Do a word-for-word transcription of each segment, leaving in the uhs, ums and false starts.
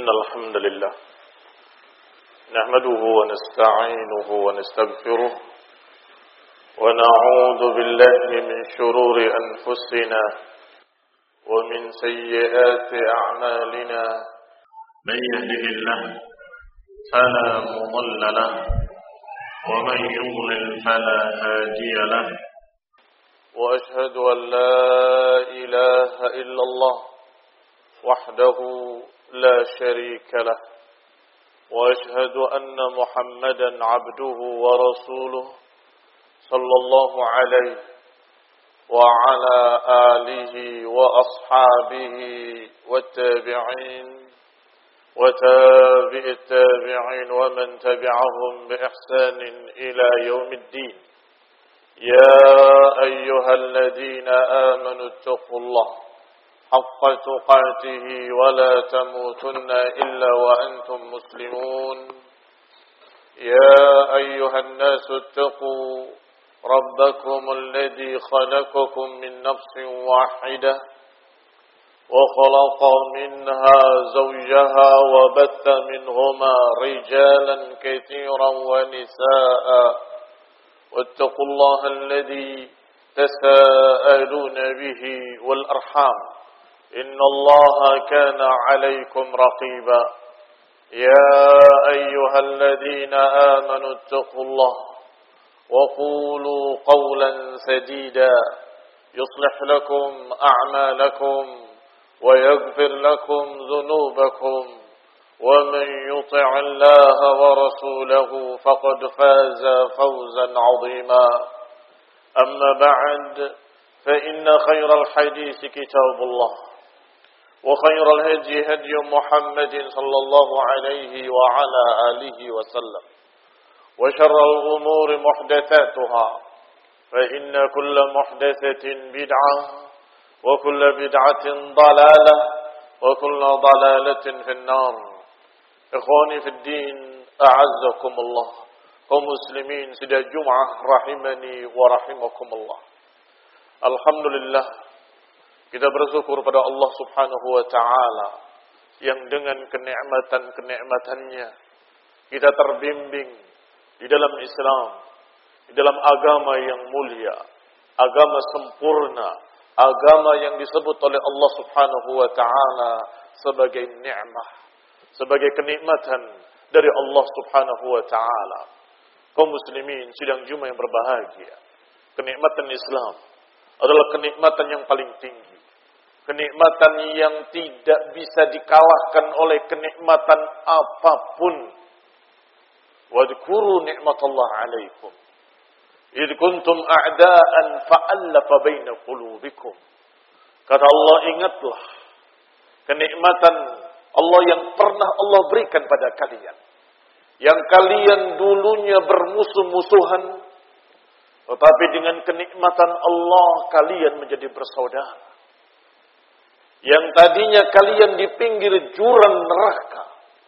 إن الحمد لله نحمده ونستعينه ونستغفره ونعوذ بالله من شرور أنفسنا ومن سيئات أعمالنا من يهده الله فلا مضل له ومن يضلل فلا هادي له وأشهد أن لا إله إلا الله وحده لا شريك له وأشهد أن محمدا عبده ورسوله صلى الله عليه وعلى آله وأصحابه والتابعين وتابع التابعين ومن تبعهم بإحسان إلى يوم الدين. يا أيها الذين آمنوا اتقوا الله حق تقاته ولا تموتن إلا وأنتم مسلمون. يا أيها الناس اتقوا ربكم الذي خلقكم من نفس واحدة وخلق منها زوجها وبث منهما رجالا كثيرا ونساء واتقوا الله الذي تساءلون به والأرحام إن الله كان عليكم رقيبا. يا أيها الذين آمنوا اتقوا الله وقولوا قولا سديدا يصلح لكم أعمالكم ويغفر لكم ذنوبكم ومن يطع الله ورسوله فقد فاز فوزا عظيما. أما بعد فإن خير الحديث كتاب الله وخير الهدي هدي محمد صلى الله عليه وعلى آله وسلم وشر الأمور محدثاتها فإن كل محدثة بدعة وكل بدعة ضلالة وكل ضلالة في النار. إخواني في الدين أعزكم الله kaum muslimin sidang Jumat rahimani wa rahimakumullah. Alhamdulillah kita bersyukur pada Allah Subhanahu wa taala yang dengan kenikmatan-kenikmatannya kita terbimbing di dalam Islam, di dalam agama yang mulia, agama sempurna, agama yang disebut oleh Allah Subhanahu wa taala sebagai nikmat, sebagai kenikmatan dari Allah Subhanahu wa taala. Kaum muslimin sidang Jumat yang berbahagia, kenikmatan Islam adalah kenikmatan yang paling tinggi, kenikmatan yang tidak bisa dikalahkan oleh kenikmatan apapun. Wadhkuru ni'matallah 'alaikum id kuntum a'daan fa'alafa baina qulubikum. Kata Allah, ingatlah kenikmatan Allah yang pernah Allah berikan pada kalian, yang kalian dulunya bermusuh-musuhan, tetapi dengan kenikmatan Allah kalian menjadi bersaudara. Yang tadinya kalian di pinggir jurang neraka,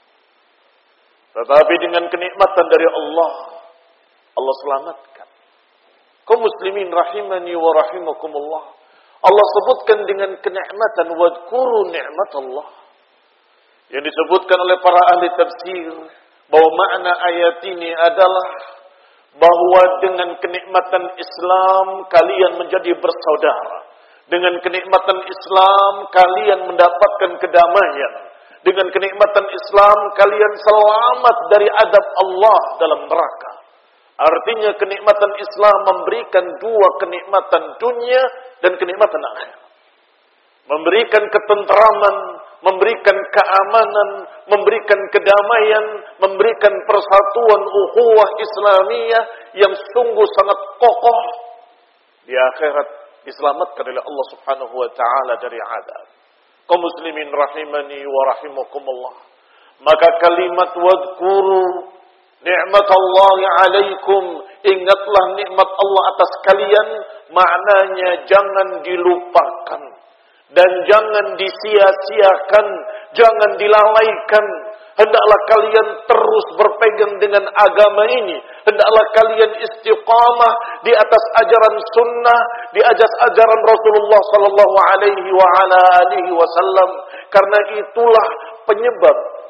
tetapi dengan kenikmatan dari Allah, Allah selamatkan. Kaum muslimin rahimani wa rahimakumullah. Allah sebutkan dengan kenikmatan wadhkuru ni'matallah. Yang disebutkan oleh para ahli tafsir bahwa makna ayat ini adalah bahwa dengan kenikmatan Islam kalian menjadi bersaudara. Dengan kenikmatan Islam kalian mendapatkan kedamaian. Dengan kenikmatan Islam kalian selamat dari adab Allah dalam neraka. Artinya kenikmatan Islam memberikan dua kenikmatan dunia dan kenikmatan akhirat. Memberikan ketenteraman, memberikan keamanan, memberikan kedamaian, memberikan persatuan ukhuwah Islamiyah yang sungguh sangat kokoh. Di akhirat diselamatkan oleh Allah Subhanahu wa taala dari azab. Kaum muslimin rahimani wa rahimakumullah. Maka kalimat wadhkuru ni'matallahi 'alaikum, ingatlah nikmat Allah atas kalian, maknanya jangan dilupakan dan jangan disia-siakan, jangan dilalaikan. Hendaklah kalian terus berpegang dengan agama ini. Hendaklah kalian istiqamah di atas ajaran sunnah, di atas ajaran Rasulullah sallallahu alaihi wa ala alihi wasallam. Karena itulah penyebab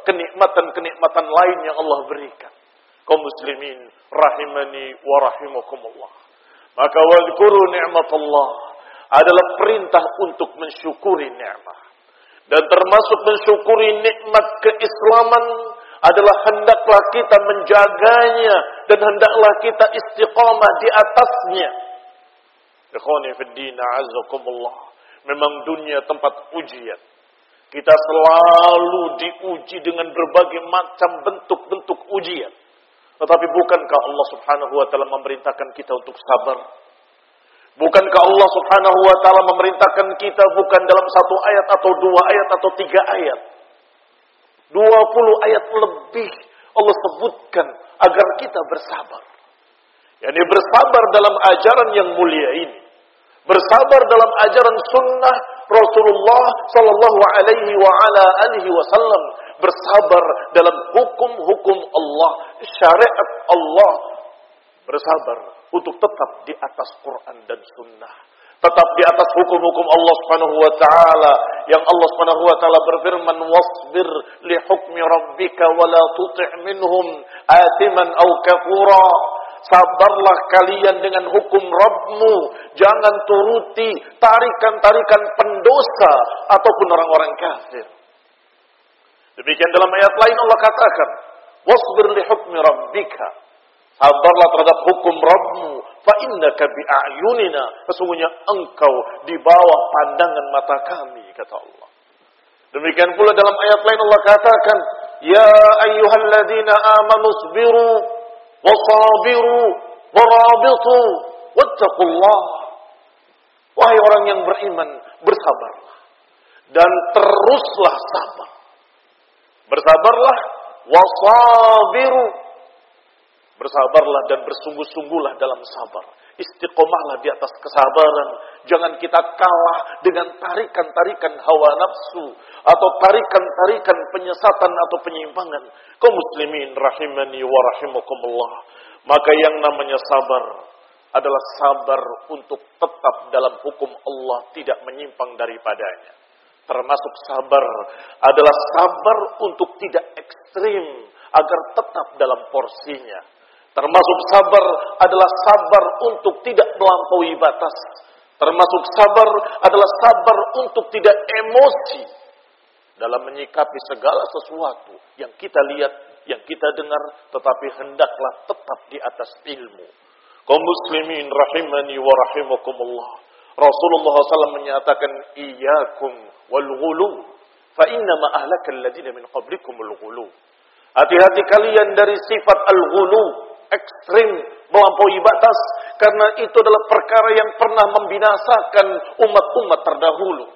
kenikmatan-kenikmatan lain yang Allah berikan. Kaum muslimin rahimani wa rahimakumullah. Maka wadhkuru ni'matallah adalah perintah untuk mensyukuri nikmat. Dan termasuk mensyukuri nikmat keislaman adalah hendaklah kita menjaganya dan hendaklah kita istiqamah di atasnya. Ikhwani fid din, a'azzakumullah. Memang dunia tempat ujian. Kita selalu diuji dengan berbagai macam bentuk-bentuk ujian. Tetapi bukankah Allah Subhanahu wa taala memerintahkan kita untuk sabar? Bukankah Allah Subhanahu wa taala memerintahkan kita bukan dalam satu ayat atau dua ayat atau tiga ayat? Dua puluh ayat lebih Allah sebutkan agar kita bersabar. Yani bersabar dalam ajaran yang mulia ini. Bersabar dalam ajaran sunnah Rasulullah sallallahu alaihi wa ala alihi wasallam. Bersabar dalam hukum-hukum Allah, syariat Allah. Bersabar untuk tetap di atas Quran dan sunnah. Tetap di atas hukum-hukum Allah Subhanahu wa taala yang Allah Subhanahu wa taala berfirman, "Wasbir li hukmi rabbika wa la tuti' minhum athiman aw kafura." Sabarlah kalian dengan hukum Rabbmu, jangan turuti tarikan-tarikan pendosa ataupun orang-orang kafir. Demikian dalam ayat lain Allah katakan, "Wasbir li hukmi rabbika." Sabarlah terhadap hukum Rabbmu, fa innaka bi a'yunina, sesungguhnya engkau di bawah pandangan mata kami, kata Allah. Demikian pula dalam ayat lain Allah katakan, "Ya ayyuhalladzina amanu sabiru wasabiru warabitu wattaqullah." Wahai orang yang beriman, bersabarlah dan teruslah sabar. Bersabarlah, wasabiru, bersabarlah dan bersungguh-sungguhlah dalam sabar. Istiqomahlah di atas kesabaran. Jangan kita kalah dengan tarikan-tarikan hawa nafsu atau tarikan-tarikan penyesatan atau penyimpangan. Kaum muslimin rahimani wa rahimakumullah. Maka yang namanya sabar adalah sabar untuk tetap dalam hukum Allah, tidak menyimpang daripadanya. Termasuk sabar adalah sabar untuk tidak ekstrim agar tetap dalam porsinya. Termasuk sabar adalah sabar untuk tidak melampaui batas. Termasuk sabar adalah sabar untuk tidak emosi dalam menyikapi segala sesuatu yang kita lihat, yang kita dengar, tetapi hendaklah tetap di atas ilmu. Kaum muslimin rahimani wa rahimakumullah. Rasulullah shallallahu alaihi wasallam menyatakan, "Iyyakum wal ghulu, fa innama ahlaka alladziina min qablikumul ghulu." Hati-hati kalian dari sifat al-ghulu, ekstrim, melampaui batas, karena itu adalah perkara yang pernah membinasakan umat-umat terdahulu.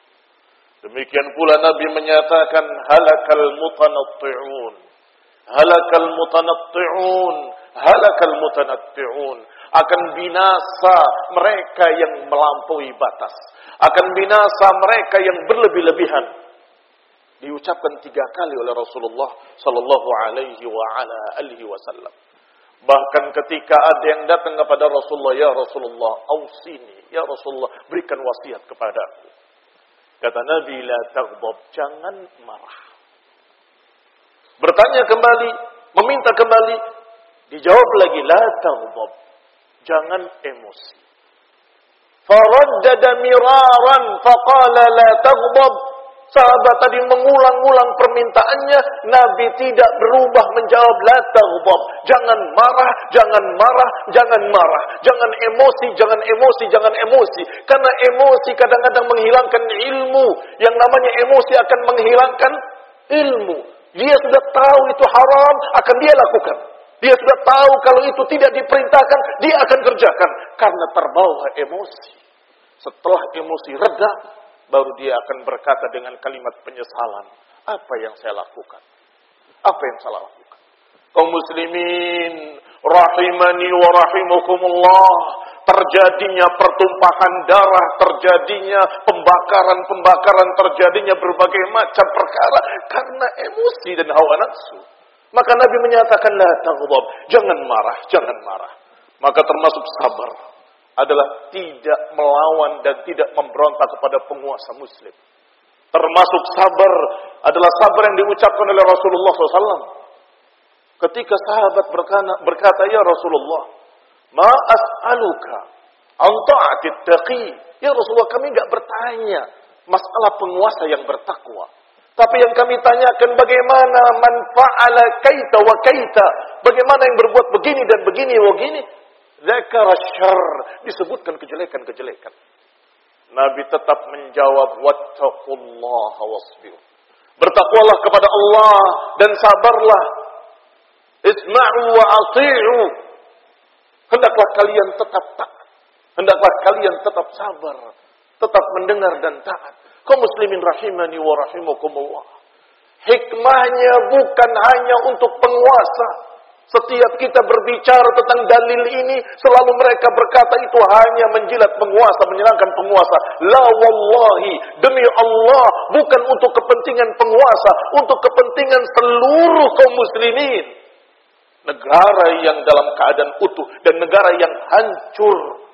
Demikian pula Nabi menyatakan, halakal mutanatti'un, halakal mutanatti'un, halakal mutanatti'un. Akan binasa mereka yang melampaui batas, akan binasa mereka yang berlebih-lebihan. Diucapkan tiga kali oleh Rasulullah sallallahu alaihi wa ala alihi wasallam. Bahkan ketika ada yang datang kepada Rasulullah, "Ya Rasulullah, ausini, ya Rasulullah, berikan wasiat kepadaku." Kata Nabi, "La taghdab, jangan marah." Bertanya kembali, meminta kembali, dijawab lagi, "La taghdab, jangan emosi." Faraddada miraran faqala la taghdab. Sahabat tadi mengulang-ulang permintaannya, Nabi tidak berubah menjawab, la taghdab, jangan marah, jangan marah, jangan marah, jangan emosi, jangan emosi, jangan emosi. Karena emosi kadang-kadang menghilangkan ilmu. Yang namanya emosi akan menghilangkan ilmu. Dia sudah tahu itu haram, akan dia lakukan. Dia sudah tahu kalau itu tidak diperintahkan, dia akan kerjakan. Karena terbawa emosi. Setelah emosi reda, baru dia akan berkata dengan kalimat penyesalan, apa yang saya lakukan? Apa yang saya lakukan? Kaum muslimin rahimani wa rahimakumullah, terjadinya pertumpahan darah, terjadinya pembakaran-pembakaran, terjadinya berbagai macam perkara karena emosi dan hawa nafsu. Maka Nabi menyatakan, la taghdab, jangan marah, jangan marah. Maka termasuk sabar adalah tidak melawan dan tidak memberontak kepada penguasa muslim. Termasuk sabar adalah sabar yang diucapkan oleh Rasulullah shallallahu alaihi wasallam. Ketika sahabat berkata, ya Rasulullah, ma as'aluka an ta'atit taqi. Ya Rasulullah, kami enggak bertanya masalah penguasa yang bertakwa. Tapi yang kami tanyakan bagaimana man fa'ala kaita wa kaita. Bagaimana yang berbuat begini dan begini wa begini. Dzakara syarr, disebutkan kejelekan-kejelekan. Nabi tetap menjawab, wattaqullaha wasbir. Bertakwalah kepada Allah dan sabarlah. Isma'u wa ati'u. Hendaklah kalian tetap taat. Hendaklah kalian tetap sabar. Tetap mendengar dan taat. Kaum muslimin rahimani wa rahimakumullah. Hikmahnya bukan hanya untuk penguasa. Setiap kita berbicara tentang dalil ini, selalu mereka berkata itu hanya menjilat penguasa, menyenangkan penguasa. La wallahi, demi Allah, bukan untuk kepentingan penguasa, untuk kepentingan seluruh kaum muslimin. Negara yang dalam keadaan utuh dan negara yang hancur.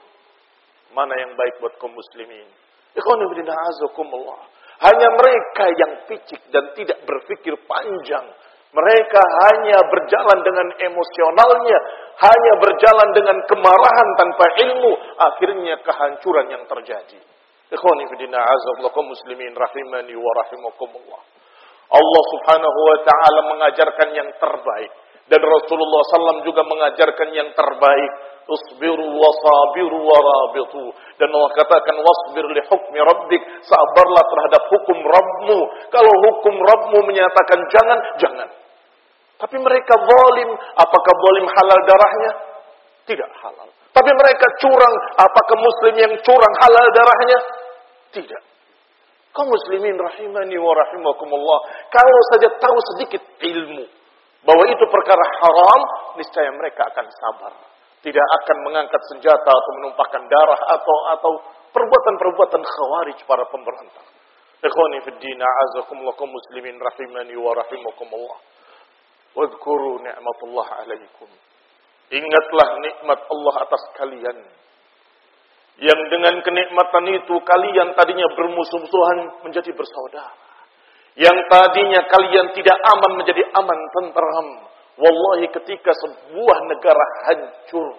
Mana yang baik buat kaum muslimin? Ikhwani fillah azakumullah. Hanya mereka yang picik dan tidak berpikir panjang. Mereka hanya berjalan dengan emosionalnya, hanya berjalan dengan kemarahan tanpa ilmu, akhirnya kehancuran yang terjadi. Ikhwani fillah azakumullah kaum muslimin rahimani wa rahimakumullah. Allah Subhanahu wa taala mengajarkan yang terbaik dan Rasulullah sallallahu alaihi wasallam juga mengajarkan yang terbaik. Usbiru wa sabiru wa rabitu. Dan Allah katakan wasbir li hukmi rabbik, sabarlah terhadap hukum Rabbmu. Kalau hukum Rabbmu menyatakan jangan, jangan. Tapi mereka zalim, apakah zalim halal darahnya? Tidak halal. Tapi mereka curang, apakah muslim yang curang halal darahnya? Tidak. Kaum muslimin rahimani wa rahimakumullah, kalau saja tahu sedikit ilmu bahwa itu perkara haram, niscaya mereka akan sabar. Tidak akan mengangkat senjata atau menumpahkan darah atau atau perbuatan-perbuatan khawarij para pemberontak. Ikhwani fid din, a'azakumullah kaum muslimin rahimani wa rahimakumullah. Wadhkuru ni'matullah 'alaikum. Ingatlah nikmat Allah atas kalian. Yang dengan kenikmatan itu kalian tadinya bermusuh-musuhan menjadi bersaudara. Yang tadinya kalian tidak aman menjadi aman tentram. Wallahi ketika sebuah negara hancur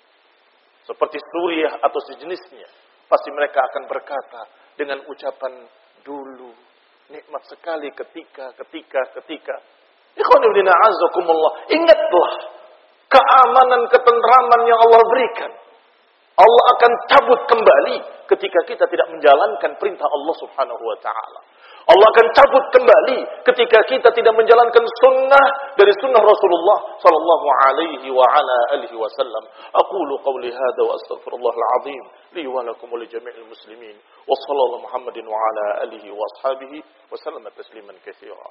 seperti Suriah atau sejenisnya, pasti mereka akan berkata dengan ucapan dulu, nikmat sekali ketika, ketika, ketika. Ikhwanifidina azakumullah, ingatlah keamanan, ketentraman yang Allah berikan. Allah akan cabut kembali ketika kita tidak menjalankan perintah Allah Subhanahu wa taala. Allah akan cabut kembali ketika kita tidak menjalankan sunnah dari sunnah Rasulullah sallallahu alaihi wa ala alihi wasallam. Aqulu qawli hadza wa astaghfirullahal azim li wa lakum wa li jami'il muslimin. Wa sallallahu Muhammadin wa ala alihi wa ashabihi wa sallama tasliman katsira.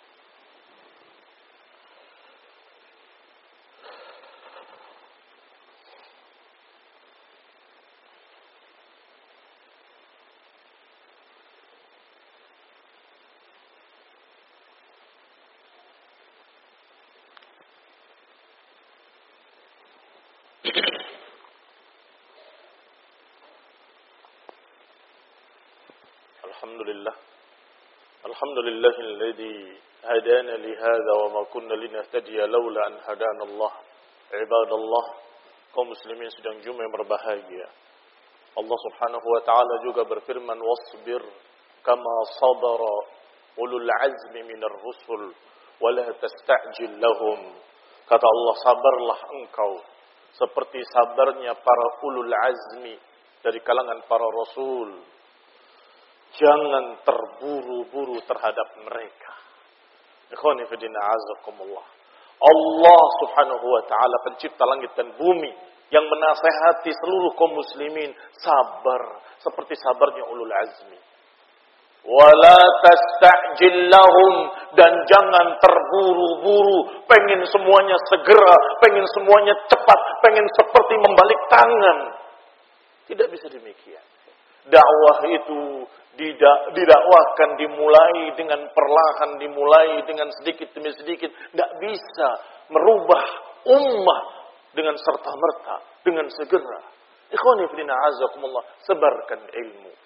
Alhamdulillah. Alhamdulillahilladzi hadana li hadza wa ma kunna linahtadiya laula an hadana Allah. Ibadallah, kaum muslimin sedang Jumat yang berbahagia. Allah Subhanahu wa taala juga berfirman, wasbir kama sabara ulul azmi minar rusul wa la tasta'jil lahum. Kata Allah, sabarlah engkau seperti sabarnya para ulul azmi dari kalangan para rasul. Jangan terburu-buru terhadap mereka. Ikhwani fillah azakumullah. Allah Subhanahu wa taala pencipta langit dan bumi yang menasihati seluruh kaum muslimin sabar seperti sabarnya ulul azmi. Wala tasta'jil lahum, dan jangan terburu-buru, pengen semuanya segera, pengen semuanya cepat, pengen seperti membalik tangan. Tidak bisa demikian. Dakwah itu didakwahkan, dimulai dengan perlahan, dimulai dengan sedikit demi sedikit. Tidak bisa merubah ummah dengan serta-merta, dengan segera. Ikhwani fillah azakumullah, sebarkan ilmu,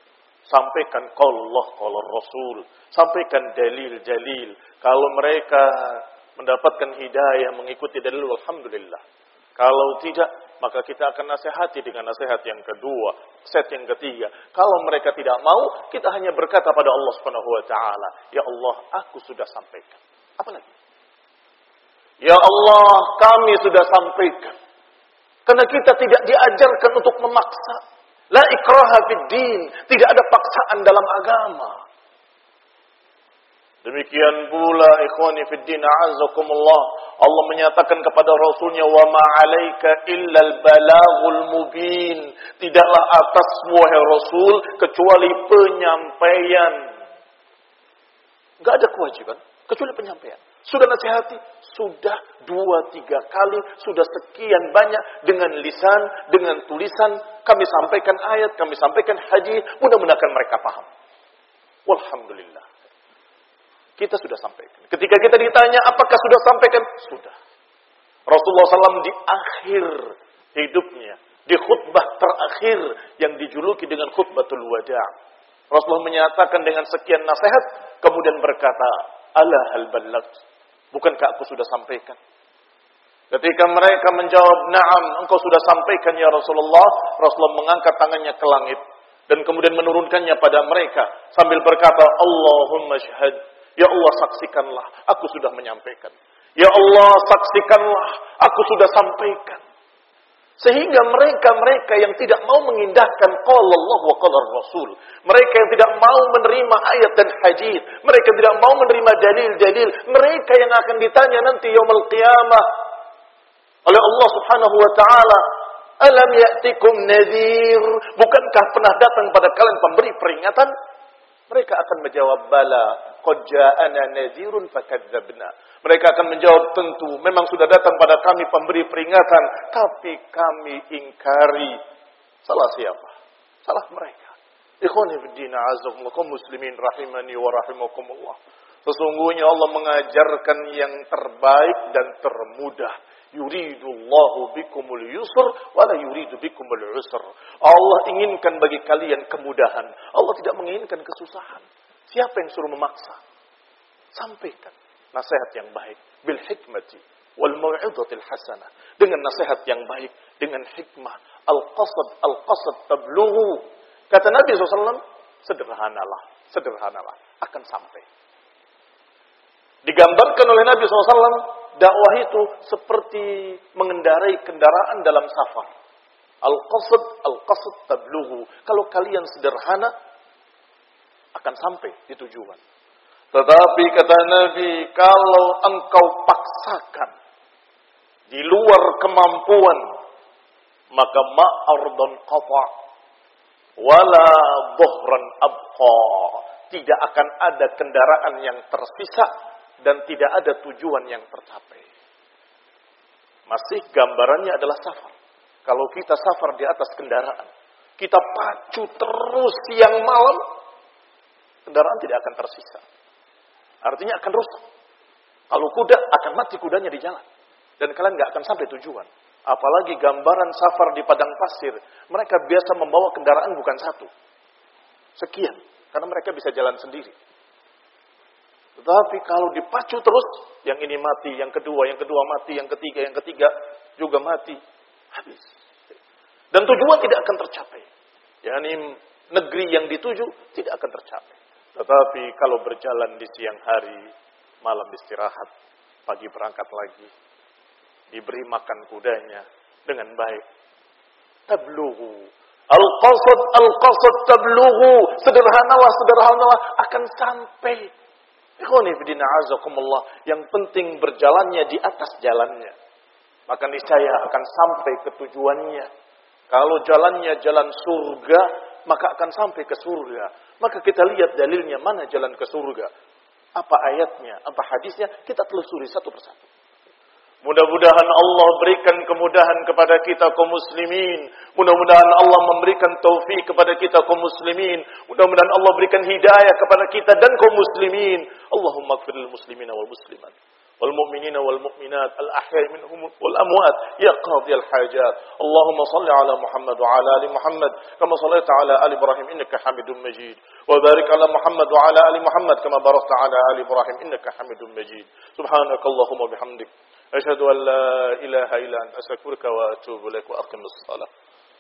Sampaikan qaul Allah, qaul Rasul. Sampaikan dalil-dalil. Kalau mereka mendapatkan hidayah mengikuti dalil, alhamdulillah. Kalau tidak, maka kita akan nasihati dengan nasihat yang kedua, set yang ketiga. Kalau mereka tidak mau, kita hanya berkata pada Allah Subhanahu wa taala, "Ya Allah, aku sudah sampaikan." Apa lagi? Ya Allah, kami sudah sampaikan. Karena kita tidak diajarkan untuk memaksa. La ikraha fid din, tidak ada paksaan dalam agama. Demikian pula ikhwani fid din a'azzakumullah, Allah menyatakan kepada Rasulnya, wa ma 'alaika illal balaghul mubin. Tidaklah atasmu wahai Rasul kecuali penyampaian. Enggak ada kewajiban kecuali penyampaian. Sudah nasihati, sudah dua tiga kali, sudah sekian banyak dengan lisan, dengan tulisan, kami sampaikan ayat, kami sampaikan hadis, mudah-mudahan mereka paham. Walhamdulillah. Kita sudah sampaikan. Ketika kita ditanya, apakah sudah sampaikan? Sudah. Rasulullah shallallahu alaihi wasallam di akhir hidupnya, di khutbah terakhir yang dijuluki dengan khutbatul wada', Rasulullah menyatakan dengan sekian nasihat, kemudian berkata, ala hal ballagt, bukankah aku sudah sampaikan? Ketika mereka menjawab, na'am, engkau sudah sampaikan ya Rasulullah, Rasulullah mengangkat tangannya ke langit, dan kemudian menurunkannya pada mereka, sambil berkata, Allahumma syahad, ya Allah saksikanlah, aku sudah menyampaikan. Ya Allah saksikanlah, aku sudah sampaikan. Sehingga mereka-mereka yang tidak mau mengindahkan qala Allah wa qala Rasul, mereka yang tidak mau menerima ayat dan hadis, mereka tidak mau menerima dalil-dalil, mereka yang akan ditanya nanti yaumul qiyamah oleh Allah Subhanahu wa taala, alam ya'tikum nadhir, bukankah pernah datang pada kalian pemberi peringatan? Mereka akan menjawab, bala qad ja'ana nadhirun fakadzabna. Mereka akan menjawab, tentu memang sudah datang pada kami pemberi peringatan, tapi kami ingkari. Salah siapa? Salah mereka. Ikhwani fid din, a'azzakumullah, kaum muslimin rahimani wa rahimakumullah. Sesungguhnya Allah mengajarkan yang terbaik dan termudah. Yuridullahu bikumul yusr wa la yuridu bikumul usr. Allah inginkan bagi kalian kemudahan. Allah tidak menginginkan kesusahan. Siapa yang suruh memaksa? Sampaikan nasihat yang baik bil hikmati wal mau'izatil hasanah, dengan nasihat yang baik, dengan hikmah. Al-qasad al-qasad tablughu. Kata Nabi shallallahu alaihi wasallam, sederhanalah, sederhanalah akan sampai. Digambarkan oleh Nabi shallallahu alaihi wasallam, dakwah itu seperti mengendarai kendaraan dalam safar. Al-qasad al-qasad tablughu. Kalau kalian sederhana, akan sampai di tujuan. Tetapi kata Nabi, kalau engkau paksakan di luar kemampuan, maka ma'ardun qata' wala dhuhran abqa. Tidak akan ada kendaraan yang tersisa dan tidak ada tujuan yang tercapai. Masih gambarannya adalah safar. Kalau kita safar di atas kendaraan, kita pacu terus siang malam, kendaraan tidak akan tersisa. Artinya akan rusak. Kalau kuda, akan mati kudanya di jalan. Dan kalian nggak akan sampai tujuan. Apalagi gambaran safar di padang pasir. Mereka biasa membawa kendaraan bukan satu. Sekian. Karena mereka bisa jalan sendiri. Tetapi kalau dipacu terus, yang ini mati, yang kedua, yang kedua mati, yang ketiga, yang ketiga juga mati. Habis. Dan tujuan tidak akan tercapai. Yani negeri yang dituju tidak akan tercapai. Tetapi kalau berjalan di siang hari, malam istirahat, pagi berangkat lagi, diberi makan kudanya dengan baik. Tablughu. Al-qasad, al-qasad tablughu. Sederhanalah, sederhanalah akan sampai. Ikhwani fi din a'azakumullah. Yang penting berjalannya di atas jalannya. Maka niscaya akan sampai ke tujuannya. Kalau jalannya jalan surga, maka akan sampai ke surga. Maka kita lihat dalilnya mana jalan ke surga. Apa ayatnya, apa hadisnya, kita telusuri satu persatu. Mudah-mudahan Allah berikan kemudahan kepada kita kaum muslimin. Mudah-mudahan Allah memberikan taufik kepada kita kaum muslimin. Mudah-mudahan Allah berikan hidayah kepada kita dan kaum muslimin. Allahumma ighfir lil muslimina wal muslimat. والمؤمنين والمؤمنات الأحياء منهم والأموات يا قاضي الحاجات. اللهم صل على محمد وعلى آل محمد كما صليت على آل إبراهيم إنك حميد مجيد، وبارك على محمد وعلى آل محمد كما باركت على آل إبراهيم إنك حميد مجيد. سبحانك اللهم وبحمدك أشهد أن لا إله إلا أنت أستغفرك وأتوب إليك وأقم الصلاة.